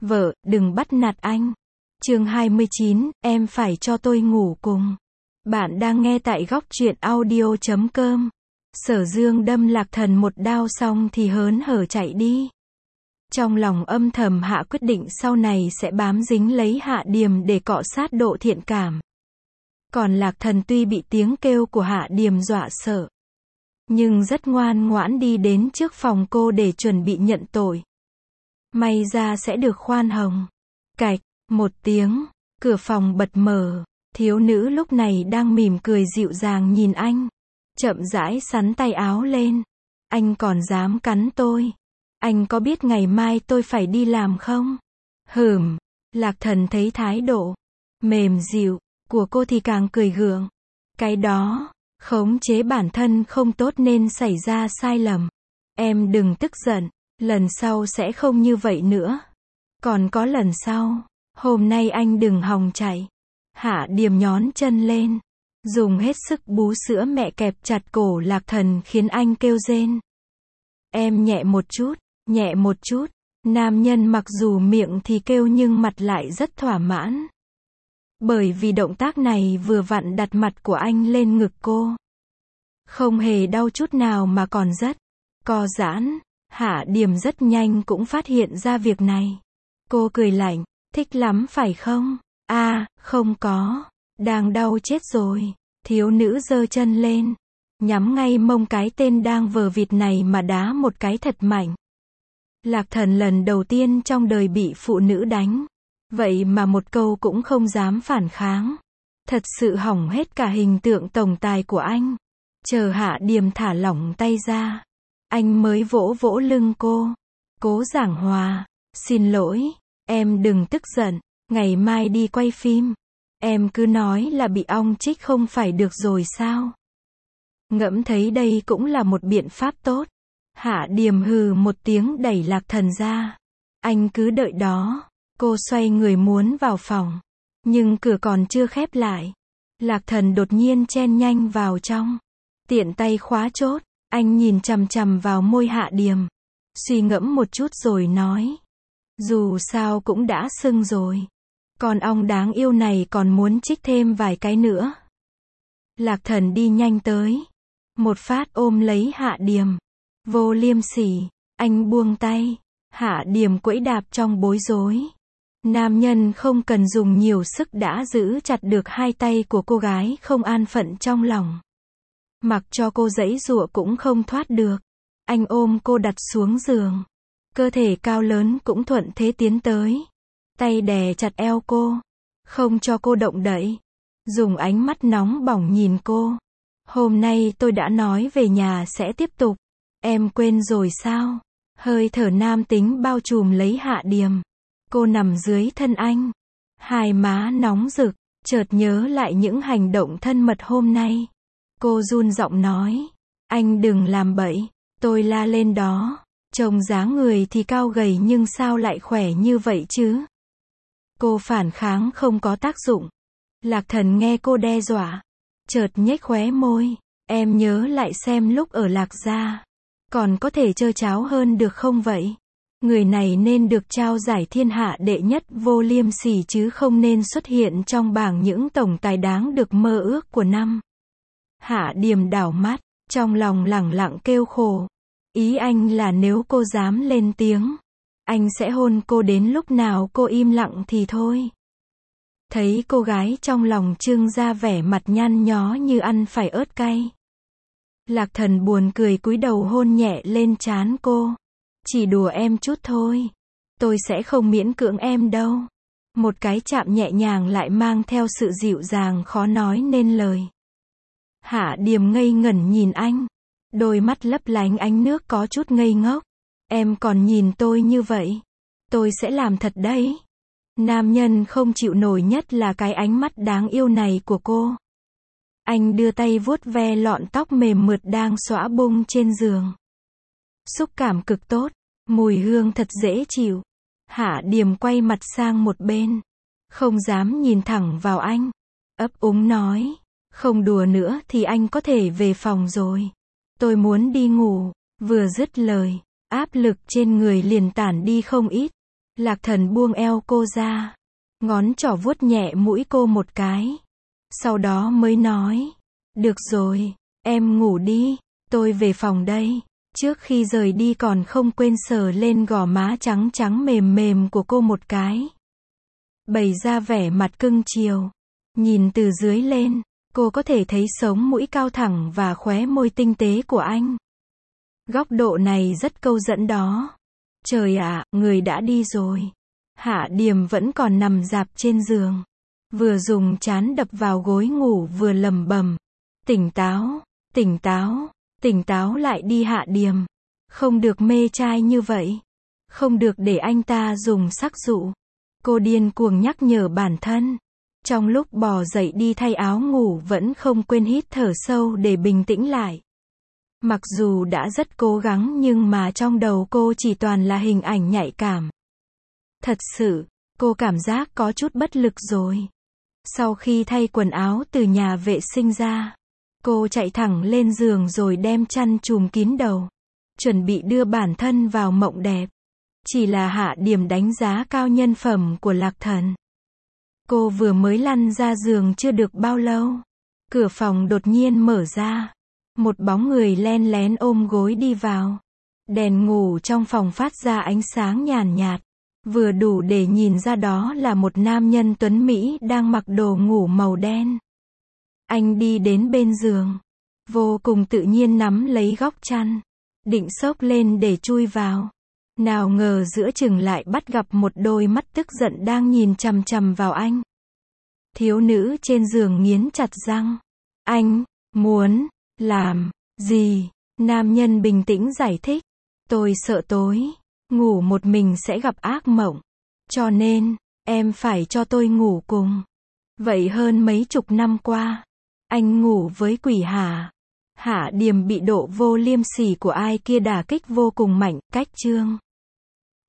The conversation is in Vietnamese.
Vợ, đừng bắt nạt anh. Chương 29, em phải cho tôi ngủ cùng. Bạn đang nghe tại góc truyện audio.com. Sở Dương đâm Lạc Thần một đao xong thì hớn hở chạy đi. Trong lòng âm thầm hạ quyết định sau này sẽ bám dính lấy Hạ Điềm để cọ sát độ thiện cảm. Còn Lạc Thần tuy bị tiếng kêu của Hạ Điềm dọa sợ, nhưng rất ngoan ngoãn đi đến trước phòng cô để chuẩn bị nhận tội. May ra sẽ được khoan hồng. Cạch, một tiếng, cửa phòng bật mở. Thiếu nữ lúc này đang mỉm cười dịu dàng nhìn anh. Chậm rãi xắn tay áo lên. Anh còn dám cắn tôi. Anh có biết ngày mai tôi phải đi làm không? Lạc Thần thấy thái độ mềm dịu của cô thì càng cười gượng. Cái đó, khống chế bản thân không tốt nên xảy ra sai lầm. Em đừng tức giận, lần sau sẽ không như vậy nữa. Còn có lần sau, hôm nay anh đừng hòng chạy. Hạ Điềm nhón chân lên, dùng hết sức bú sữa mẹ kẹp chặt cổ Lạc Thần khiến anh kêu rên. Em nhẹ một chút, nhẹ một chút. Nam nhân mặc dù miệng thì kêu nhưng mặt lại rất thỏa mãn. Bởi vì động tác này vừa vặn đặt mặt của anh lên ngực cô. Không hề đau chút nào mà còn rất co giãn. Hạ Điềm rất nhanh cũng phát hiện ra việc này. Cô cười lạnh, thích lắm phải không? Không có, đang đau chết rồi. Thiếu nữ giơ chân lên, nhắm ngay mông cái tên đang vờ vịt này mà đá một cái thật mạnh. Lạc Thần lần đầu tiên trong đời bị phụ nữ đánh. Vậy mà một câu cũng không dám phản kháng. Thật sự hỏng hết cả hình tượng tổng tài của anh. Chờ Hạ Điềm thả lỏng tay ra, anh mới vỗ vỗ lưng cô. Cố giảng hòa, xin lỗi, em đừng tức giận, ngày mai đi quay phim. Em cứ nói là bị ong chích không phải được rồi sao? Ngẫm thấy đây cũng là một biện pháp tốt. Hạ Điềm hừ một tiếng đẩy Lạc Thần ra. Anh cứ đợi đó. Cô xoay người muốn vào phòng. Nhưng cửa còn chưa khép lại. Lạc Thần đột nhiên chen nhanh vào trong. Tiện tay khóa chốt. Anh nhìn chằm chằm vào môi Hạ Điềm. Suy ngẫm một chút rồi nói. Dù sao cũng đã sưng rồi. Con ong đáng yêu này còn muốn chích thêm vài cái nữa. Lạc Thần đi nhanh tới. Một phát ôm lấy Hạ Điềm. Vô liêm sỉ. Anh buông tay. Hạ Điềm quẫy đạp trong bối rối. Nam nhân không cần dùng nhiều sức đã giữ chặt được hai tay của cô gái không an phận trong lòng. Mặc cho cô giãy giụa cũng không thoát được. Anh ôm cô đặt xuống giường. Cơ thể cao lớn cũng thuận thế tiến tới. Tay đè chặt eo cô. Không cho cô động đậy. Dùng ánh mắt nóng bỏng nhìn cô. Hôm nay tôi đã nói về nhà sẽ tiếp tục. Em quên rồi sao? Hơi thở nam tính bao trùm lấy Hạ Điềm. Cô nằm dưới thân anh. Hai má nóng rực. Chợt nhớ lại những hành động thân mật hôm nay. Cô run giọng nói. Anh đừng làm bậy. Tôi la lên đó. Trông dáng người thì cao gầy nhưng sao lại khỏe như vậy chứ? Cô phản kháng không có tác dụng. Lạc Thần nghe cô đe dọa. Chợt nhếch khóe môi. Em nhớ lại xem lúc ở Lạc gia. Còn có thể trơ tráo hơn được không vậy? Người này nên được trao giải thiên hạ đệ nhất vô liêm sỉ chứ không nên xuất hiện trong bảng những tổng tài đáng được mơ ước của năm. Hạ Điềm đảo mắt, trong lòng lẳng lặng kêu khổ. Ý anh là nếu cô dám lên tiếng, anh sẽ hôn cô đến lúc nào cô im lặng thì thôi. Thấy cô gái trong lòng trưng ra vẻ mặt nhăn nhó như ăn phải ớt cay. Lạc Thần buồn cười cúi đầu hôn nhẹ lên trán cô. Chỉ đùa em chút thôi. Tôi sẽ không miễn cưỡng em đâu. Một cái chạm nhẹ nhàng lại mang theo sự dịu dàng khó nói nên lời. Hạ Điềm ngây ngẩn nhìn anh. Đôi mắt lấp lánh ánh nước có chút ngây ngốc. Em còn nhìn tôi như vậy. Tôi sẽ làm thật đấy. Nam nhân không chịu nổi nhất là cái ánh mắt đáng yêu này của cô. Anh đưa tay vuốt ve lọn tóc mềm mượt đang xõa bung trên giường. Xúc cảm cực tốt, mùi hương thật dễ chịu. Hạ Điềm quay mặt sang một bên, không dám nhìn thẳng vào anh. Ấp úng nói, không đùa nữa thì anh có thể về phòng rồi. Tôi muốn đi ngủ. Vừa dứt lời, áp lực trên người liền tản đi không ít. Lạc Thần buông eo cô ra, ngón trỏ vuốt nhẹ mũi cô một cái. Sau đó mới nói, được rồi, em ngủ đi, tôi về phòng đây. Trước khi rời đi còn không quên sờ lên gò má trắng trắng mềm mềm của cô một cái. Bày ra vẻ mặt cưng chiều. Nhìn từ dưới lên, cô có thể thấy sống mũi cao thẳng và khóe môi tinh tế của anh. Góc độ này rất câu dẫn đó. Trời ạ, người đã đi rồi. Hạ Điềm vẫn còn nằm rạp trên giường. Vừa dùng trán đập vào gối ngủ vừa lẩm bẩm. Tỉnh táo, tỉnh táo, tỉnh táo lại đi Hạ Điềm. Không được mê trai như vậy. Không được để anh ta dùng sắc dụ. Cô điên cuồng nhắc nhở bản thân. Trong lúc bò dậy đi thay áo ngủ vẫn không quên hít thở sâu để bình tĩnh lại. Mặc dù đã rất cố gắng nhưng mà trong đầu cô chỉ toàn là hình ảnh nhạy cảm. Thật sự, cô cảm giác có chút bất lực rồi. Sau khi thay quần áo từ nhà vệ sinh ra, cô chạy thẳng lên giường rồi đem chăn trùm kín đầu. Chuẩn bị đưa bản thân vào mộng đẹp. Chỉ là Hạ Điềm đánh giá cao nhân phẩm của Lạc Thần. Cô vừa mới lăn ra giường chưa được bao lâu. Cửa phòng đột nhiên mở ra. Một bóng người len lén ôm gối đi vào. Đèn ngủ trong phòng phát ra ánh sáng nhàn nhạt. Vừa đủ để nhìn ra đó là một nam nhân tuấn Mỹ đang mặc đồ ngủ màu đen. Anh đi đến bên giường. Vô cùng tự nhiên nắm lấy góc chăn. Định xốc lên để chui vào. Nào ngờ giữa chừng lại bắt gặp một đôi mắt tức giận đang nhìn chằm chằm vào anh. Thiếu nữ trên giường nghiến chặt răng. Anh, muốn, làm, gì? Nam nhân bình tĩnh giải thích. Tôi sợ tối, ngủ một mình sẽ gặp ác mộng. Cho nên, em phải cho tôi ngủ cùng. Vậy hơn mấy chục năm qua, anh ngủ với quỷ hả? Hạ Điềm bị độ vô liêm sỉ của ai kia đả kích vô cùng mạnh, cách chương.